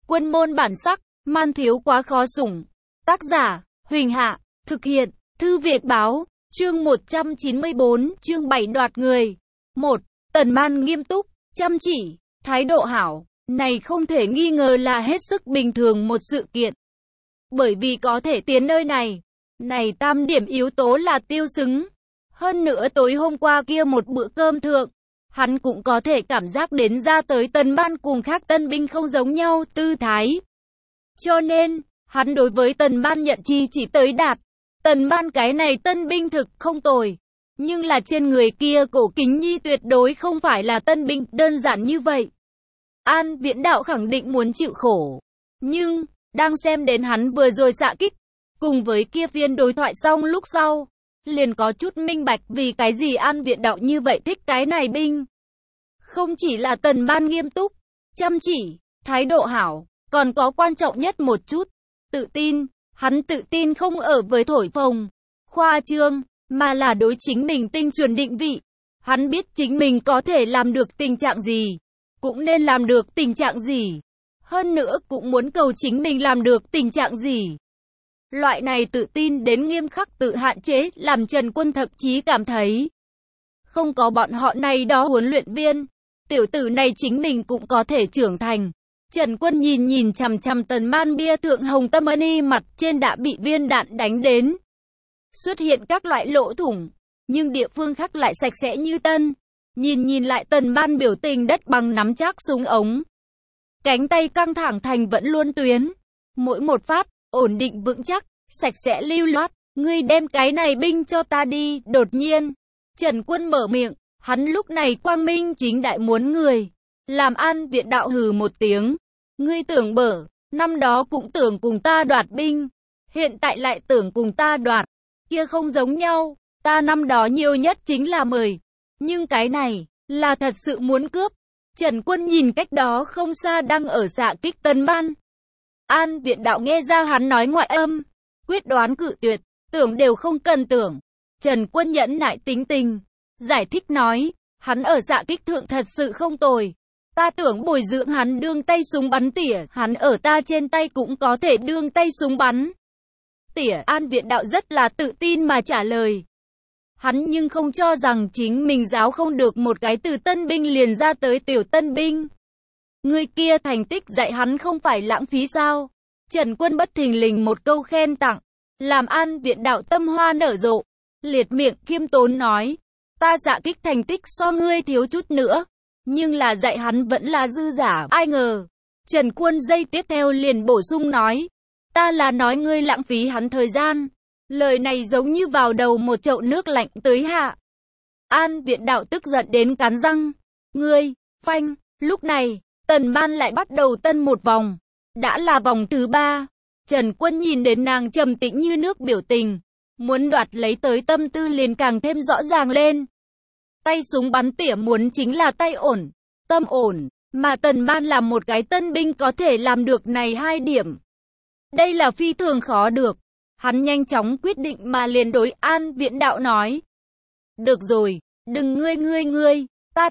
Quân môn bản sắc, man thiếu quá khó sủng. Tác giả, Huỳnh Hạ, thực hiện, Thư Việt Báo, chương 194, chương 7 đoạt người. 1. Tần Man nghiêm túc, chăm chỉ, thái độ hảo, này không thể nghi ngờ là hết sức bình thường một sự kiện. Bởi vì có thể tiến nơi này tam điểm yếu tố là tiêu xứng. Hơn nữa tối hôm qua kia một bữa cơm thượng, hắn cũng có thể cảm giác đến ra tới Tần Man cùng khác tân binh không giống nhau tư thái. Cho nên, hắn đối với Tần Man nhận chi chỉ tới đạt. Tần Man cái này tân binh thực không tồi. Nhưng là trên người kia cổ kính nhi tuyệt đối không phải là tân binh đơn giản như vậy. An Viễn Đạo khẳng định muốn chịu khổ. Nhưng, đang xem đến hắn vừa rồi xạ kích, cùng với kia phiên đối thoại xong lúc sau, liền có chút minh bạch vì cái gì An Viễn Đạo như vậy thích cái này binh. Không chỉ là Tần Man nghiêm túc, chăm chỉ, thái độ hảo, còn có quan trọng nhất một chút, tự tin. Hắn tự tin không ở với thổi phồng, khoa trương, mà là đối chính mình tinh chuẩn định vị. Hắn biết chính mình có thể làm được tình trạng gì, cũng nên làm được tình trạng gì. Hơn nữa cũng muốn cầu chính mình làm được tình trạng gì. Loại này tự tin đến nghiêm khắc tự hạn chế làm Trần Quân thậm chí cảm thấy không có bọn họ này đó huấn luyện viên, tiểu tử này chính mình cũng có thể trưởng thành. Trần Quân nhìn chằm chằm Tần Man bia thượng hồng tâm ani mặt trên đã bị viên đạn đánh đến. Xuất hiện các loại lỗ thủng, nhưng địa phương khác lại sạch sẽ như tân. Nhìn lại Tần Man biểu tình đất bằng nắm chắc súng ống. Cánh tay căng thẳng thành vẫn luôn tuyến. Mỗi một phát, ổn định vững chắc, sạch sẽ lưu loát. Ngươi đem cái này binh cho ta đi, đột nhiên. Trần Quân mở miệng, hắn lúc này quang minh chính đại muốn người. Làm An Viễn Đạo hừ một tiếng. Ngươi tưởng bở, năm đó cũng tưởng cùng ta đoạt binh. Hiện tại lại tưởng cùng ta đoạt. Kia không giống nhau, ta năm đó nhiều nhất chính là 10. Nhưng cái này, là thật sự muốn cướp. Trần Quân nhìn cách đó không xa đang ở xạ kích Tần Man. An Viễn Đạo nghe ra hắn nói ngoại âm. Quyết đoán cự tuyệt, tưởng đều không cần tưởng. Trần Quân nhẫn nại tính tình. Giải thích nói, hắn ở xạ kích thượng thật sự không tồi. Ta tưởng bồi dưỡng hắn đương tay súng bắn tỉa, hắn ở ta trên tay cũng có thể đương tay súng bắn tỉa. An Viễn Đạo rất là tự tin mà trả lời. Hắn nhưng không cho rằng chính mình giáo không được một cái từ tân binh liền ra tới tiểu tân binh. Người kia thành tích dạy hắn không phải lãng phí sao? Trần Quân bất thình lình một câu khen tặng, làm An Viễn Đạo tâm hoa nở rộ. Liệt miệng khiêm tốn nói, ta xạ kích thành tích so ngươi thiếu chút nữa. Nhưng là dạy hắn vẫn là dư giả, ai ngờ. Trần Quân giây tiếp theo liền bổ sung nói, ta là nói ngươi lãng phí hắn thời gian. Lời này giống như vào đầu một chậu nước lạnh tới hạ. An Viễn Đạo tức giận đến cắn răng. Ngươi, phanh, lúc này, Tần Man lại bắt đầu tân một vòng. Đã là vòng thứ 3. Trần Quân nhìn đến nàng trầm tĩnh như nước biểu tình. Muốn đoạt lấy tới tâm tư liền càng thêm rõ ràng lên. Tay súng bắn tỉa muốn chính là tay ổn, tâm ổn, mà Tần Man là một cái tân binh có thể làm được này 2 điểm. Đây là phi thường khó được. Hắn nhanh chóng quyết định mà liền đối An Viễn Đạo nói. Được rồi, đừng ngươi,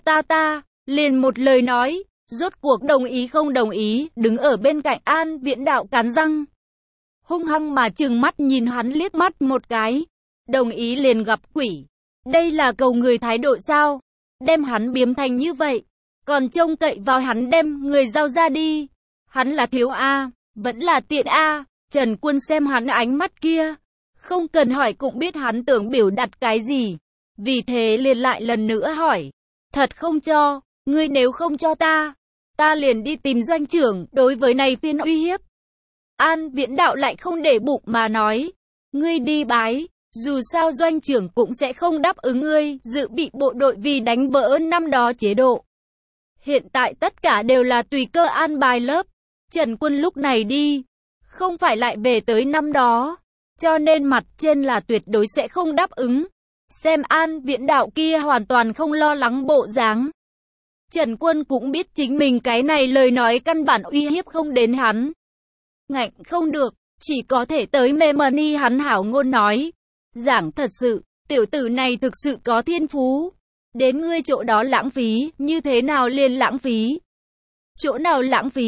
ta, liền một lời nói, rốt cuộc đồng ý không đồng ý, đứng ở bên cạnh An Viễn Đạo cắn răng. Hung hăng mà trừng mắt nhìn hắn liếc mắt một cái, đồng ý liền gặp quỷ. Đây là cầu người thái độ sao? Đem hắn biếm thành như vậy, còn trông cậy vào hắn đem người giao ra đi. Hắn là thiếu A, vẫn là tiện A. Trần Quân xem hắn ánh mắt kia, không cần hỏi cũng biết hắn tưởng biểu đạt cái gì. Vì thế liền lại lần nữa hỏi, thật không cho, ngươi nếu không cho ta liền đi tìm doanh trưởng. Đối với này phiên uy hiếp, An Viễn Đạo lại không để bụng mà nói, ngươi đi bái. Dù sao doanh trưởng cũng sẽ không đáp ứng ngươi, dự bị bộ đội vì đánh vỡ năm đó chế độ. Hiện tại tất cả đều là tùy cơ an bài lớp. Trần Quân lúc này đi, không phải lại về tới năm đó. Cho nên mặt trên là tuyệt đối sẽ không đáp ứng. Xem An Viễn Đạo kia hoàn toàn không lo lắng bộ dáng. Trần Quân cũng biết chính mình cái này lời nói căn bản uy hiếp không đến hắn. Ngạnh không được, chỉ có thể tới mê mani hắn hảo ngôn nói. Giảng thật sự, tiểu tử này thực sự có thiên phú. Đến ngươi chỗ đó lãng phí, như thế nào liền lãng phí? Chỗ nào lãng phí?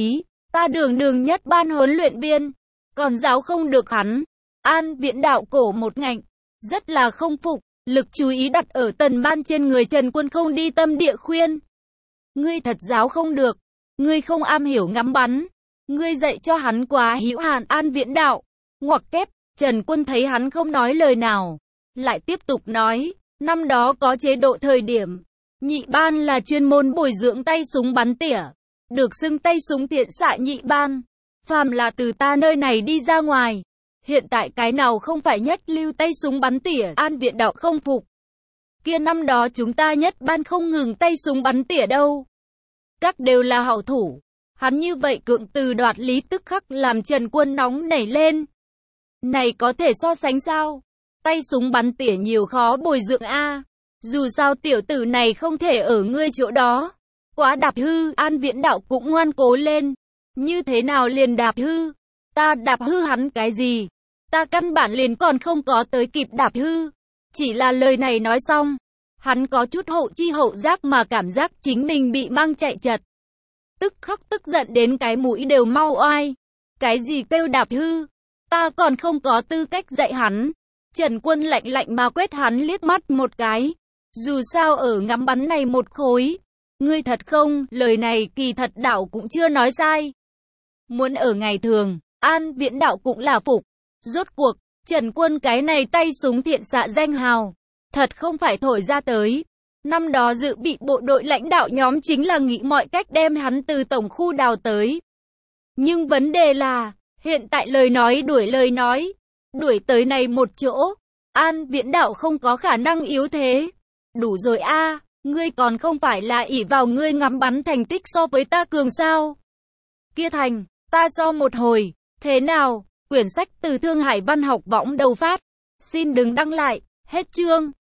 Ta đường nhất ban huấn luyện viên, còn giáo không được hắn. An Viễn Đạo cổ một ngạnh, rất là không phục, lực chú ý đặt ở Tần Man trên người Trần Quân không đi tâm địa khuyên. Ngươi thật giáo không được, ngươi không am hiểu ngắm bắn, ngươi dạy cho hắn quá hữu hạn. An Viễn Đạo, ngoặc kép, Trần Quân thấy hắn không nói lời nào, lại tiếp tục nói, năm đó có chế độ thời điểm, nhị ban là chuyên môn bồi dưỡng tay súng bắn tỉa, được xưng tay súng tiện xạ nhị ban, phàm là từ ta nơi này đi ra ngoài. Hiện tại cái nào không phải nhất lưu tay súng bắn tỉa. An Viễn Đạo không phục. Kia năm đó chúng ta nhất ban không ngừng tay súng bắn tỉa đâu. Các đều là hảo thủ. Hắn như vậy cưỡng từ đoạt lý tức khắc làm Trần Quân nóng nảy lên. Này có thể so sánh sao? Tay súng bắn tỉa nhiều khó bồi dưỡng a. Dù sao tiểu tử này không thể ở ngươi chỗ đó. Quá đạp hư. An Viễn Đạo cũng ngoan cố lên. Như thế nào liền đạp hư? Ta đạp hư hắn cái gì? Ta căn bản liền còn không có tới kịp đạp hư. Chỉ là lời này nói xong, hắn có chút hậu chi hậu giác mà cảm giác chính mình bị mang chạy chật. Tức khắc tức giận đến cái mũi đều mau oai. Cái gì kêu đạp hư? Ta còn không có tư cách dạy hắn. Trần Quân lạnh lạnh mà quét hắn liếc mắt một cái. Dù sao ở ngắm bắn này một khối. Ngươi thật không, lời này kỳ thật Đạo cũng chưa nói sai. Muốn ở ngày thường, An Viễn Đạo cũng là phục. Rốt cuộc, Trần Quân cái này tay súng thiện xạ danh hào, thật không phải thổi ra tới. Năm đó dự bị bộ đội lãnh đạo nhóm chính là nghĩ mọi cách đem hắn từ tổng khu đào tới. Nhưng vấn đề là, hiện tại lời nói, đuổi tới này một chỗ, An Viễn Đạo không có khả năng yếu thế. Đủ rồi a, ngươi còn không phải là ỷ vào ngươi ngắm bắn thành tích so với ta cường sao? Kia thành, ta so một hồi, thế nào? Quyển sách từ Thương Hải Văn học võng đầu phát. Xin đừng đăng lại, hết chương.